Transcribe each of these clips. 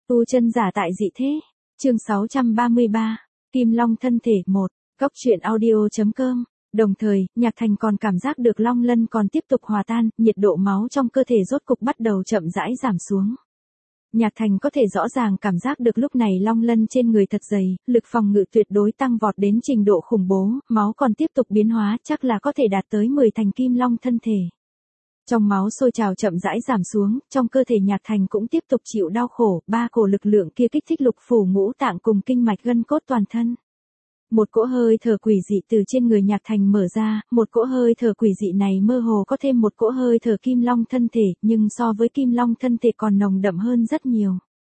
Tu chân giả tại dị thế. Chương 633. Kim Long thân thể 1. Góc truyện audio.com. Đồng thời, Nhạc Thành còn cảm giác được Long Lân còn tiếp tục hòa tan, nhiệt độ máu trong cơ thể rốt cục bắt đầu chậm rãi giảm xuống. Nhạc Thành có thể rõ ràng cảm giác được lúc này Long Lân trên người thật dày, lực phòng ngự tuyệt đối tăng vọt đến trình độ khủng bố, máu còn tiếp tục biến hóa, chắc là có thể đạt tới 10 thành Kim Long thân thể. Trong máu sôi trào chậm rãi giảm xuống, trong cơ thể Nhạc Thành cũng tiếp tục chịu đau khổ, ba cổ lực lượng kia kích thích lục phủ ngũ tạng cùng kinh mạch gân cốt toàn thân. Một cỗ hơi thở quỷ dị từ trên người Nhạc Thành mở ra, một cỗ hơi thở quỷ dị này mơ hồ có thêm một cỗ hơi thở Kim Long thân thể, nhưng so với Kim Long thân thể còn nồng đậm hơn rất nhiều.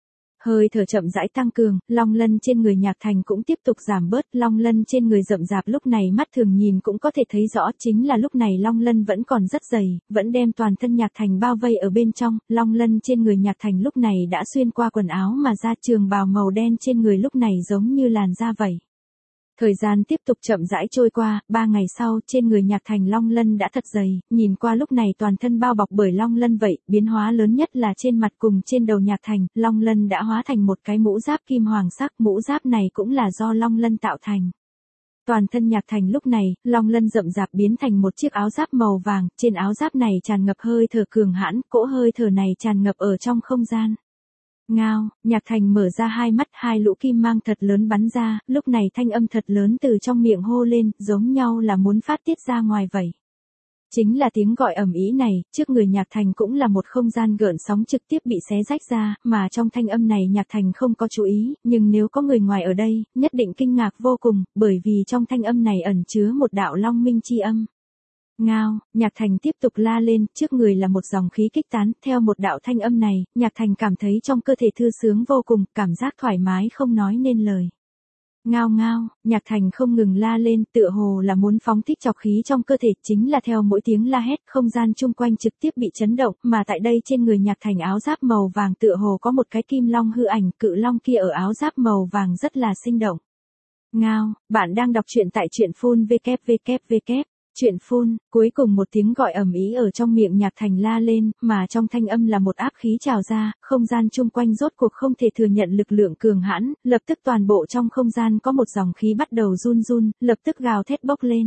Hơi thở chậm rãi tăng cường, Long Lân trên người Nhạc Thành cũng tiếp tục giảm bớt, Long Lân trên người rậm rạp lúc này mắt thường nhìn cũng có thể thấy rõ, chính là lúc này Long Lân vẫn còn rất dày, vẫn đem toàn thân Nhạc Thành bao vây ở bên trong, Long Lân trên người Nhạc Thành lúc này đã xuyên qua quần áo mà ra, trường bào màu đen trên người lúc này giống như làn da vậy. Thời gian tiếp tục chậm rãi trôi qua, 3 ngày sau, trên người Nhạc Thành Long Lân đã thật dày, nhìn qua lúc này toàn thân bao bọc bởi Long Lân vậy, biến hóa lớn nhất là trên mặt cùng trên đầu Nhạc Thành, Long Lân đã hóa thành một cái mũ giáp kim hoàng sắc, mũ giáp này cũng là do Long Lân tạo thành. Toàn thân Nhạc Thành lúc này, Long Lân rậm rạp biến thành một chiếc áo giáp màu vàng, trên áo giáp này tràn ngập hơi thở cường hãn, cỗ hơi thở này tràn ngập ở trong không gian. Ngao, Nhạc Thành mở ra hai mắt, hai lũ kim mang thật lớn bắn ra, lúc này thanh âm thật lớn từ trong miệng hô lên, giống nhau là muốn phát tiết ra ngoài vậy. Chính là tiếng gọi ầm ĩ này, trước người Nhạc Thành cũng là một không gian gợn sóng trực tiếp bị xé rách ra, mà trong thanh âm này Nhạc Thành không có chú ý, nhưng nếu có người ngoài ở đây, nhất định kinh ngạc vô cùng, bởi vì trong thanh âm này ẩn chứa một đạo long minh chi âm. Ngao, Nhạc Thành tiếp tục la lên, trước người là một dòng khí kích tán, theo một đạo thanh âm này, Nhạc Thành cảm thấy trong cơ thể thư sướng vô cùng, cảm giác thoải mái không nói nên lời. Ngao ngao, Nhạc Thành không ngừng la lên, tựa hồ là muốn phóng thích trọc khí trong cơ thể, chính là theo mỗi tiếng la hét, không gian chung quanh trực tiếp bị chấn động, mà tại đây trên người Nhạc Thành áo giáp màu vàng tựa hồ có một cái kim long hư ảnh, cự long kia ở áo giáp màu vàng rất là sinh động. Ngao, bạn đang đọc truyện tại truyện phun www. Chuyện phun, cuối cùng một tiếng gọi ầm ĩ ở trong miệng Nhạc Thành la lên, mà trong thanh âm là một áp khí trào ra, không gian chung quanh rốt cuộc không thể thừa nhận lực lượng cường hãn, lập tức toàn bộ trong không gian có một dòng khí bắt đầu run run, lập tức gào thét bốc lên.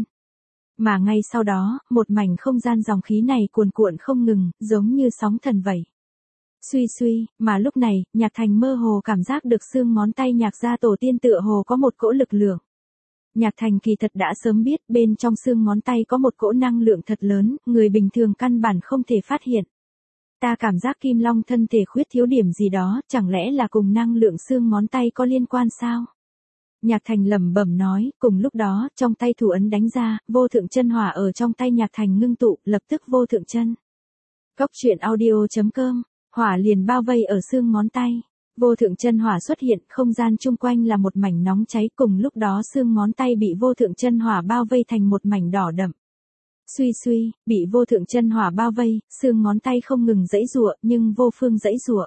Mà ngay sau đó, một mảnh không gian dòng khí này cuồn cuộn không ngừng, giống như sóng thần vậy. Suy suy, mà lúc này, Nhạc Thành mơ hồ cảm giác được xương ngón tay Nhạc gia tổ tiên tựa hồ có một cỗ lực lượng. Nhạc Thành kỳ thật đã sớm biết bên trong xương ngón tay có một cỗ năng lượng thật lớn, người bình thường căn bản không thể phát hiện. Ta cảm giác Kim Long thân thể khuyết thiếu điểm gì đó, chẳng lẽ là cùng năng lượng xương ngón tay có liên quan sao? Nhạc Thành lẩm bẩm nói, cùng lúc đó, trong tay thủ ấn đánh ra, vô thượng chân hỏa ở trong tay Nhạc Thành ngưng tụ, lập tức vô thượng chân. Góc truyện audio.com, hỏa liền bao vây ở xương ngón tay. Vô thượng chân hỏa xuất hiện, không gian chung quanh là một mảnh nóng cháy, cùng lúc đó xương ngón tay bị vô thượng chân hỏa bao vây thành một mảnh đỏ đậm. Suy suy, bị vô thượng chân hỏa bao vây, xương ngón tay không ngừng giãy giụa, nhưng vô phương giãy giụa.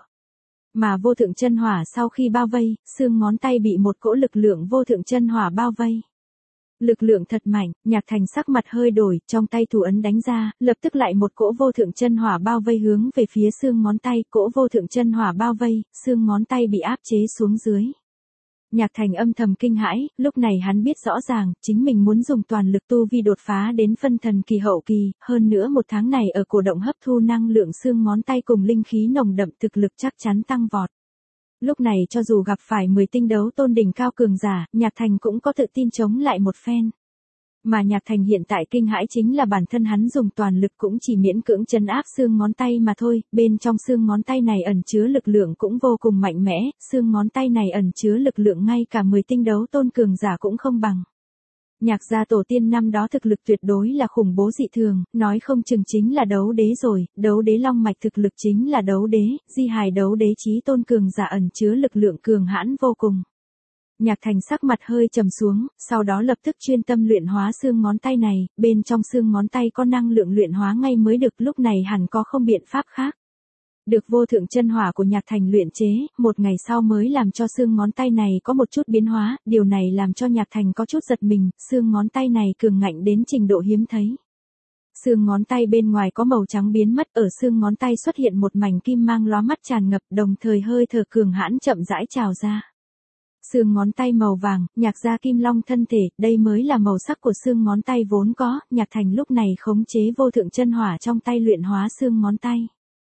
Mà vô thượng chân hỏa sau khi bao vây, xương ngón tay bị một cỗ lực lượng vô thượng chân hỏa bao vây. Lực lượng thật mạnh, Nhạc Thành sắc mặt hơi đổi, trong tay thủ ấn đánh ra, lập tức lại một cỗ vô thượng chân hỏa bao vây hướng về phía xương ngón tay, cỗ vô thượng chân hỏa bao vây, xương ngón tay bị áp chế xuống dưới. Nhạc Thành âm thầm kinh hãi, lúc này hắn biết rõ ràng, chính mình muốn dùng toàn lực tu vi đột phá đến phân thần kỳ hậu kỳ, hơn nữa một tháng này ở cổ động hấp thu năng lượng xương ngón tay cùng linh khí nồng đậm, thực lực chắc chắn tăng vọt. Lúc này cho dù gặp phải 10 tinh đấu tôn đỉnh cao cường giả, Nhạc Thành cũng có tự tin chống lại một phen. Mà Nhạc Thành hiện tại kinh hãi chính là bản thân hắn dùng toàn lực cũng chỉ miễn cưỡng trấn áp xương ngón tay mà thôi, bên trong xương ngón tay này ẩn chứa lực lượng cũng vô cùng mạnh mẽ, xương ngón tay này ẩn chứa lực lượng ngay cả 10 tinh đấu tôn cường giả cũng không bằng. Nhạc gia tổ tiên năm đó thực lực tuyệt đối là khủng bố dị thường, nói không chừng chính là đấu đế rồi, đấu đế long mạch thực lực chính là đấu đế, di hài đấu đế chí tôn cường giả ẩn chứa lực lượng cường hãn vô cùng. Nhạc Thành sắc mặt hơi trầm xuống, sau đó lập tức chuyên tâm luyện hóa xương ngón tay này, bên trong xương ngón tay có năng lượng luyện hóa ngay mới được, lúc này hẳn có không biện pháp khác. Được vô thượng chân hỏa của Nhạc Thành luyện chế, một ngày sau mới làm cho xương ngón tay này có một chút biến hóa, điều này làm cho Nhạc Thành có chút giật mình, xương ngón tay này cường ngạnh đến trình độ hiếm thấy. Xương ngón tay bên ngoài có màu trắng biến mất, ở xương ngón tay xuất hiện một mảnh kim mang lóa mắt tràn ngập, đồng thời hơi thở cường hãn chậm rãi trào ra. Xương ngón tay màu vàng, Nhạc gia kim long thân thể, đây mới là màu sắc của xương ngón tay vốn có. Nhạc Thành lúc này khống chế vô thượng chân hỏa trong tay luyện hóa xương ngón tay.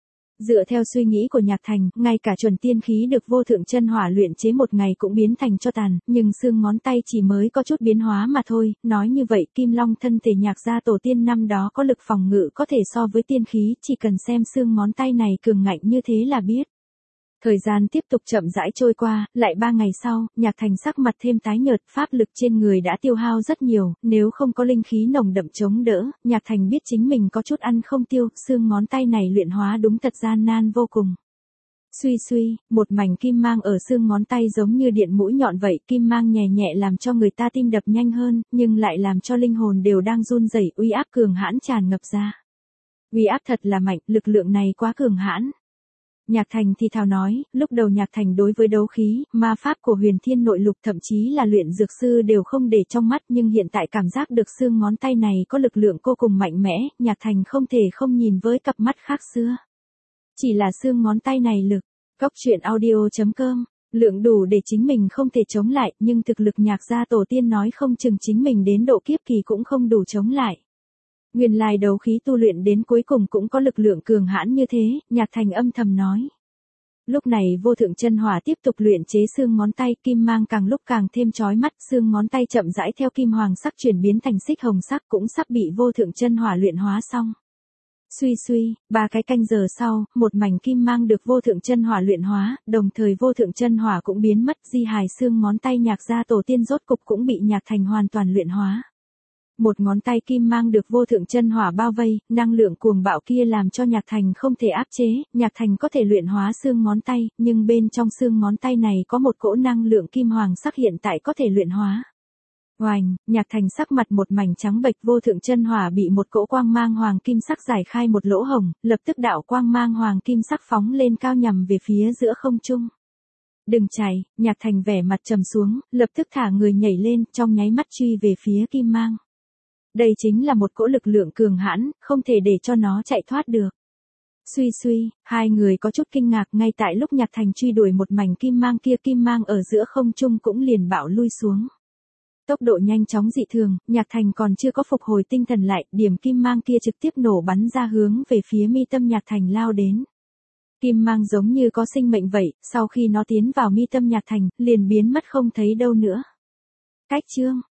Dựa theo suy nghĩ của Nhạc Thành, ngay cả chuẩn tiên khí được vô thượng chân hỏa luyện chế một ngày cũng biến thành tro tàn, nhưng xương ngón tay chỉ mới có chút biến hóa mà thôi. Nói như vậy, kim long thân thể Nhạc gia tổ tiên năm đó có lực phòng ngự có thể so với tiên khí, chỉ cần xem xương ngón tay này cường ngạnh như thế là biết. Thời gian tiếp tục chậm rãi trôi qua, lại 3 ngày sau, Nhạc Thành sắc mặt thêm tái nhợt, pháp lực trên người đã tiêu hao rất nhiều, nếu không có linh khí nồng đậm chống đỡ, Nhạc Thành biết chính mình có chút ăn không tiêu, xương ngón tay này luyện hóa đúng thật gian nan vô cùng. Suy suy, một mảnh kim mang ở xương ngón tay giống như điện mũi nhọn vậy, kim mang nhẹ nhẹ làm cho người ta tim đập nhanh hơn, nhưng lại làm cho linh hồn đều đang run rẩy, uy áp cường hãn tràn ngập ra. Uy áp thật là mạnh, lực lượng này quá cường hãn. Nhạc Thành thì thào nói, lúc đầu Nhạc Thành đối với đấu khí, ma pháp của huyền thiên nội lục thậm chí là luyện dược sư đều không để trong mắt, nhưng hiện tại cảm giác được xương ngón tay này có lực lượng vô cùng mạnh mẽ, Nhạc Thành không thể không nhìn với cặp mắt khác xưa. Chỉ là xương ngón tay này lực, Cốc truyện audio.com, lượng đủ để chính mình không thể chống lại, nhưng thực lực Nhạc gia tổ tiên nói không chừng chính mình đến độ kiếp kỳ cũng không đủ chống lại. Nguyên lai đấu khí tu luyện đến cuối cùng cũng có lực lượng cường hãn như thế, Nhạc Thành âm thầm nói. Lúc này vô thượng chân hỏa tiếp tục luyện chế xương ngón tay, kim mang càng lúc càng thêm chói mắt, xương ngón tay chậm rãi theo kim hoàng sắc chuyển biến thành xích hồng sắc cũng sắp bị vô thượng chân hỏa luyện hóa xong. Suy suy, 3 cái canh giờ sau, một mảnh kim mang được vô thượng chân hỏa luyện hóa, đồng thời vô thượng chân hỏa cũng biến mất, di hài xương ngón tay Nhạc gia tổ tiên rốt cục cũng bị Nhạc Thành hoàn toàn luyện hóa. Một ngón tay kim mang được vô thượng chân hỏa bao vây, năng lượng cuồng bạo kia làm cho Nhạc Thành không thể áp chế, Nhạc Thành có thể luyện hóa xương ngón tay, nhưng bên trong xương ngón tay này có một cỗ năng lượng kim hoàng sắc hiện tại có thể luyện hóa. Oành, Nhạc Thành sắc mặt một mảnh trắng bệch, vô thượng chân hỏa bị một cỗ quang mang hoàng kim sắc giải khai một lỗ hổng, lập tức đạo quang mang hoàng kim sắc phóng lên cao nhằm về phía giữa không trung. Đừng chạy, Nhạc Thành vẻ mặt trầm xuống, lập tức thả người nhảy lên, trong nháy mắt truy về phía kim mang. Đây chính là một cỗ lực lượng cường hãn, không thể để cho nó chạy thoát được. Suy suy, hai người có chút kinh ngạc, ngay tại lúc Nhạc Thành truy đuổi một mảnh kim mang kia, kim mang ở giữa không trung cũng liền bạo lui xuống. Tốc độ nhanh chóng dị thường, Nhạc Thành còn chưa có phục hồi tinh thần lại, điểm kim mang kia trực tiếp nổ bắn ra hướng về phía mi tâm Nhạc Thành lao đến. Kim mang giống như có sinh mệnh vậy, sau khi nó tiến vào mi tâm Nhạc Thành, liền biến mất không thấy đâu nữa. Cách chương